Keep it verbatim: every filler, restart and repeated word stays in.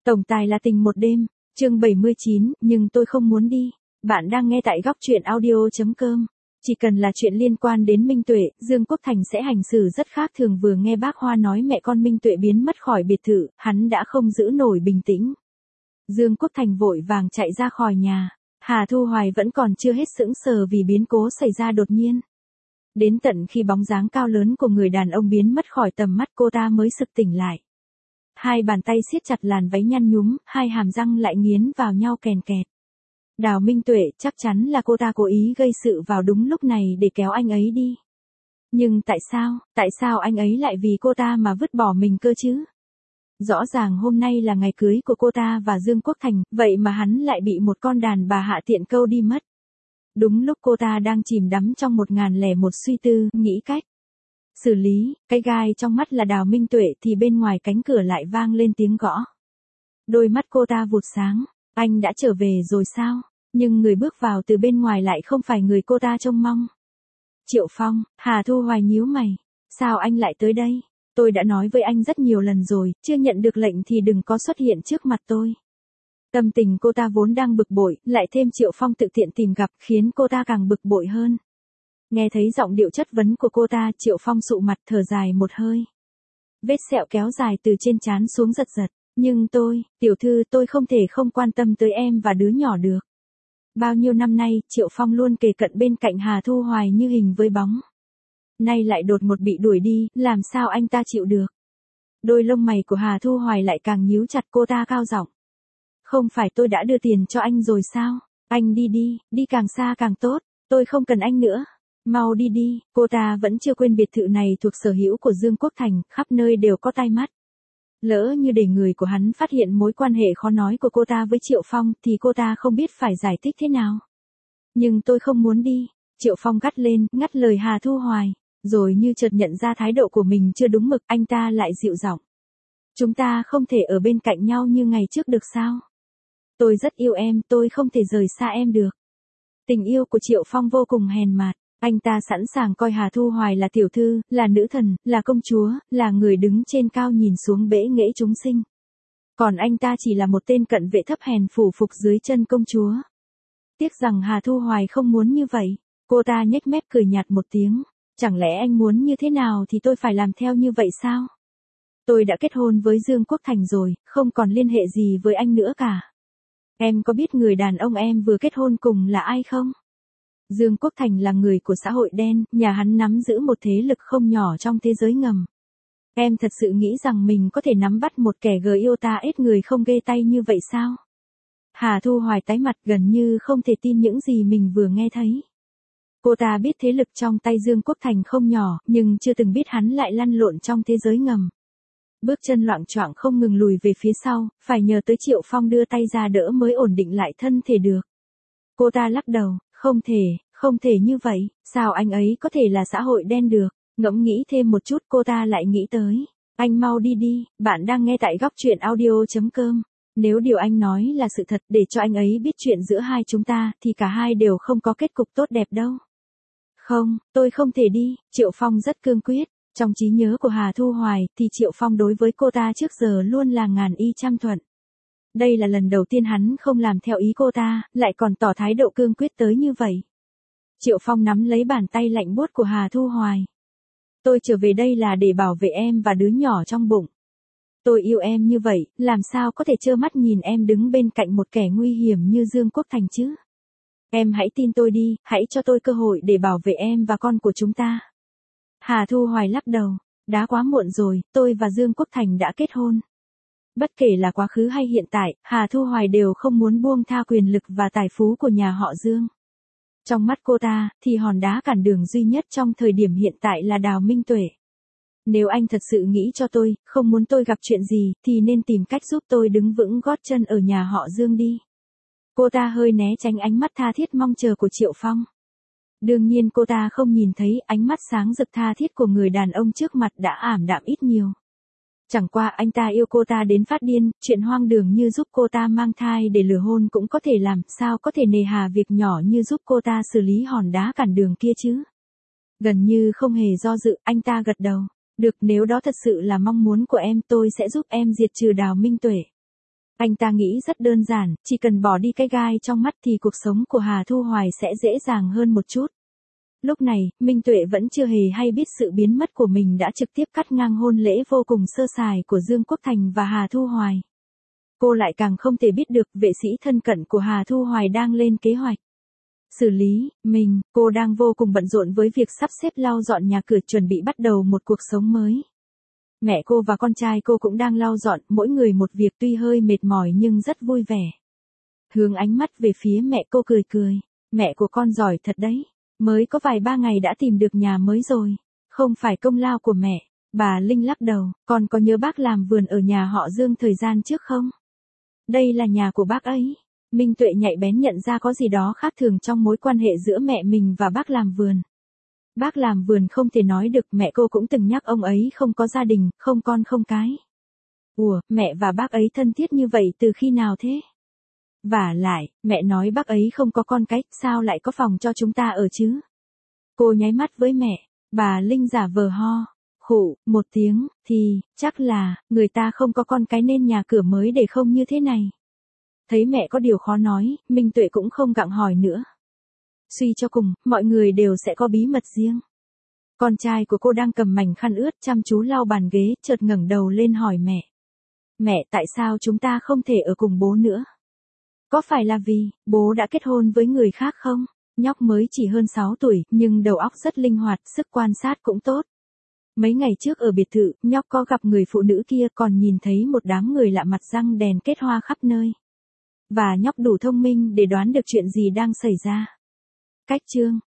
Tổng tài là tình một đêm, chương bảy mươi chín, nhưng tôi không muốn đi. Bạn đang nghe tại góc truyện audio.com. Chỉ cần là chuyện liên quan đến Minh Tuệ, Dương Quốc Thành sẽ hành xử rất khác thường. Vừa nghe bác Hoa nói mẹ con Minh Tuệ biến mất khỏi biệt thự, hắn đã không giữ nổi bình tĩnh. Dương Quốc Thành vội vàng chạy ra khỏi nhà. Hà Thu Hoài vẫn còn chưa hết sững sờ vì biến cố xảy ra đột nhiên. Đến tận khi bóng dáng cao lớn của người đàn ông biến mất khỏi tầm mắt cô ta mới sực tỉnh lại. Hai bàn tay siết chặt làn váy nhăn nhúm, hai hàm răng lại nghiến vào nhau kèn kẹt. Đào Minh Tuệ, chắc chắn là cô ta cố ý gây sự vào đúng lúc này để kéo anh ấy đi. Nhưng tại sao, tại sao anh ấy lại vì cô ta mà vứt bỏ mình cơ chứ? Rõ ràng hôm nay là ngày cưới của cô ta và Dương Quốc Thành, vậy mà hắn lại bị một con đàn bà hạ tiện câu đi mất. Đúng lúc cô ta đang chìm đắm trong một ngàn lẻ một suy tư, nghĩ cách xử lý, cái gai trong mắt là Đào Minh Tuệ thì bên ngoài cánh cửa lại vang lên tiếng gõ. Đôi mắt cô ta vụt sáng, anh đã trở về rồi sao? Nhưng người bước vào từ bên ngoài lại không phải người cô ta trông mong. Triệu Phong, Hà Thu Hoài nhíu mày. Sao anh lại tới đây? Tôi đã nói với anh rất nhiều lần rồi, chưa nhận được lệnh thì đừng có xuất hiện trước mặt tôi. Tâm tình cô ta vốn đang bực bội, lại thêm Triệu Phong tự tiện tìm gặp khiến cô ta càng bực bội hơn. Nghe thấy giọng điệu chất vấn của cô ta, Triệu Phong sụ mặt thở dài một hơi. Vết sẹo kéo dài từ trên trán xuống giật giật. Nhưng tôi, tiểu thư, tôi không thể không quan tâm tới em và đứa nhỏ được. Bao nhiêu năm nay, Triệu Phong luôn kề cận bên cạnh Hà Thu Hoài như hình với bóng. Nay lại đột ngột bị đuổi đi, làm sao anh ta chịu được? Đôi lông mày của Hà Thu Hoài lại càng nhíu chặt, cô ta cao giọng. Không phải tôi đã đưa tiền cho anh rồi sao? Anh đi đi, đi càng xa càng tốt, tôi không cần anh nữa. Mau đi đi, cô ta vẫn chưa quên biệt thự này thuộc sở hữu của Dương Quốc Thành, khắp nơi đều có tai mắt. Lỡ như để người của hắn phát hiện mối quan hệ khó nói của cô ta với Triệu Phong thì cô ta không biết phải giải thích thế nào. Nhưng tôi không muốn đi, Triệu Phong gắt lên, ngắt lời Hà Thu Hoài, rồi như chợt nhận ra thái độ của mình chưa đúng mực, anh ta lại dịu giọng. Chúng ta không thể ở bên cạnh nhau như ngày trước được sao? Tôi rất yêu em, tôi không thể rời xa em được. Tình yêu của Triệu Phong vô cùng hèn mạt. Anh ta sẵn sàng coi Hà Thu Hoài là tiểu thư, là nữ thần, là công chúa, là người đứng trên cao nhìn xuống bẽ nghễ chúng sinh. Còn anh ta chỉ là một tên cận vệ thấp hèn phủ phục dưới chân công chúa. Tiếc rằng Hà Thu Hoài không muốn như vậy. Cô ta nhếch mép cười nhạt một tiếng. Chẳng lẽ anh muốn như thế nào thì tôi phải làm theo như vậy sao? Tôi đã kết hôn với Dương Quốc Thành rồi, không còn liên hệ gì với anh nữa cả. Em có biết người đàn ông em vừa kết hôn cùng là ai không? Dương Quốc Thành là người của xã hội đen, nhà hắn nắm giữ một thế lực không nhỏ trong thế giới ngầm. Em thật sự nghĩ rằng mình có thể nắm bắt một kẻ gờ yêu ta ết người không ghê tay như vậy sao? Hà Thu Hoài tái mặt gần như không thể tin những gì mình vừa nghe thấy. Cô ta biết thế lực trong tay Dương Quốc Thành không nhỏ, nhưng chưa từng biết hắn lại lăn lộn trong thế giới ngầm. Bước chân loạng choạng không ngừng lùi về phía sau, phải nhờ tới Triệu Phong đưa tay ra đỡ mới ổn định lại thân thể được. Cô ta lắc đầu, không thể, không thể như vậy, sao anh ấy có thể là xã hội đen được? Ngẫm nghĩ thêm một chút cô ta lại nghĩ tới. Anh mau đi đi, bạn đang nghe tại góc truyện audio.com. Nếu điều anh nói là sự thật để cho anh ấy biết chuyện giữa hai chúng ta thì cả hai đều không có kết cục tốt đẹp đâu. Không, tôi không thể đi, Triệu Phong rất cương quyết. Trong trí nhớ của Hà Thu Hoài thì Triệu Phong đối với cô ta trước giờ luôn là ngàn y trăm thuận. Đây là lần đầu tiên hắn không làm theo ý cô ta, lại còn tỏ thái độ cương quyết tới như vậy. Triệu Phong nắm lấy bàn tay lạnh buốt của Hà Thu Hoài. Tôi trở về đây là để bảo vệ em và đứa nhỏ trong bụng. Tôi yêu em như vậy, làm sao có thể trơ mắt nhìn em đứng bên cạnh một kẻ nguy hiểm như Dương Quốc Thành chứ? Em hãy tin tôi đi, hãy cho tôi cơ hội để bảo vệ em và con của chúng ta. Hà Thu Hoài lắc đầu, đã quá muộn rồi, tôi và Dương Quốc Thành đã kết hôn. Bất kể là quá khứ hay hiện tại, Hà Thu Hoài đều không muốn buông tha quyền lực và tài phú của nhà họ Dương. Trong mắt cô ta, thì hòn đá cản đường duy nhất trong thời điểm hiện tại là Đào Minh Tuệ. Nếu anh thật sự nghĩ cho tôi, không muốn tôi gặp chuyện gì, thì nên tìm cách giúp tôi đứng vững gót chân ở nhà họ Dương đi. Cô ta hơi né tránh ánh mắt tha thiết mong chờ của Triệu Phong. Đương nhiên cô ta không nhìn thấy ánh mắt sáng rực tha thiết của người đàn ông trước mặt đã ảm đạm ít nhiều. Chẳng qua anh ta yêu cô ta đến phát điên, chuyện hoang đường như giúp cô ta mang thai để lừa hôn cũng có thể làm, sao có thể nề hà việc nhỏ như giúp cô ta xử lý hòn đá cản đường kia chứ. Gần như không hề do dự, anh ta gật đầu. Được, nếu đó thật sự là mong muốn của em, tôi sẽ giúp em diệt trừ Đào Minh Tuệ. Anh ta nghĩ rất đơn giản, chỉ cần bỏ đi cái gai trong mắt thì cuộc sống của Hà Thu Hoài sẽ dễ dàng hơn một chút. Lúc này, Minh Tuệ vẫn chưa hề hay biết sự biến mất của mình đã trực tiếp cắt ngang hôn lễ vô cùng sơ sài của Dương Quốc Thành và Hà Thu Hoài. Cô lại càng không thể biết được vệ sĩ thân cận của Hà Thu Hoài đang lên kế hoạch xử lý mình. Cô đang vô cùng bận rộn với việc sắp xếp lau dọn nhà cửa, chuẩn bị bắt đầu một cuộc sống mới. Mẹ cô và con trai cô cũng đang lau dọn, mỗi người một việc, tuy hơi mệt mỏi nhưng rất vui vẻ. Hướng ánh mắt về phía mẹ, cô cười cười. Mẹ của con giỏi thật đấy. Mới có vài ba ngày đã tìm được nhà mới rồi. Không phải công lao của mẹ. Bà Linh lắc đầu. Con có nhớ bác làm vườn ở nhà họ Dương thời gian trước không? Đây là nhà của bác ấy. Minh Tuệ nhạy bén nhận ra có gì đó khác thường trong mối quan hệ giữa mẹ mình và bác làm vườn. Bác làm vườn không thể nói được, mẹ cô cũng từng nhắc ông ấy không có gia đình, không con không cái. Ủa, mẹ và bác ấy thân thiết như vậy từ khi nào thế? Vả lại, mẹ nói bác ấy không có con cái, sao lại có phòng cho chúng ta ở chứ? Cô nháy mắt với mẹ, bà Linh giả vờ ho, khụ, một tiếng, thì, chắc là, người ta không có con cái nên nhà cửa mới để không như thế này. Thấy mẹ có điều khó nói, Minh Tuệ cũng không gặng hỏi nữa. Suy cho cùng, mọi người đều sẽ có bí mật riêng. Con trai của cô đang cầm mảnh khăn ướt chăm chú lau bàn ghế, chợt ngẩng đầu lên hỏi mẹ. Mẹ, tại sao chúng ta không thể ở cùng bố nữa? Có phải là vì, bố đã kết hôn với người khác không? Nhóc mới chỉ hơn sáu tuổi, nhưng đầu óc rất linh hoạt, sức quan sát cũng tốt. Mấy ngày trước ở biệt thự, nhóc có gặp người phụ nữ kia, còn nhìn thấy một đám người lạ mặt răng đèn kết hoa khắp nơi. Và nhóc đủ thông minh để đoán được chuyện gì đang xảy ra. Cách chương